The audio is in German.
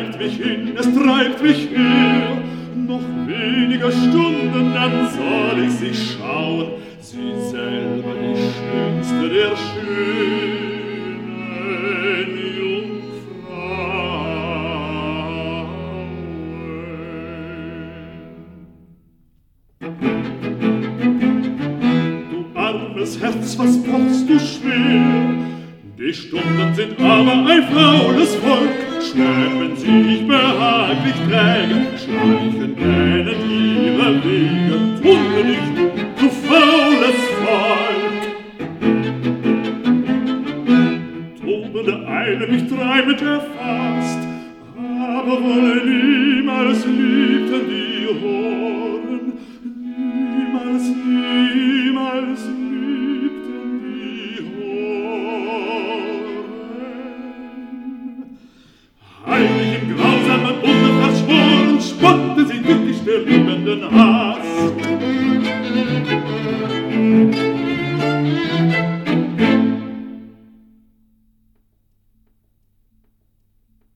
treibt mich hin, es treibt mich her. Noch weniger Stunden, dann soll ich sie schauen, sie selber die schönste der schönen Jungfrauen. Du armes Herz, was pochst du schwer? Die Stunden sind aber ein faules Volk, schleppen sich behaglich träge, schleichen gähnend ihre Wege, tunde nicht, du faules Volk. Tobende Eile mich treibend erfasst, aber wolle niemals liebten die Horen, niemals, niemals liebten die Horen. Heilig im grausamen Bunde verschworen, spotten sie glücklich der liebenden Hass.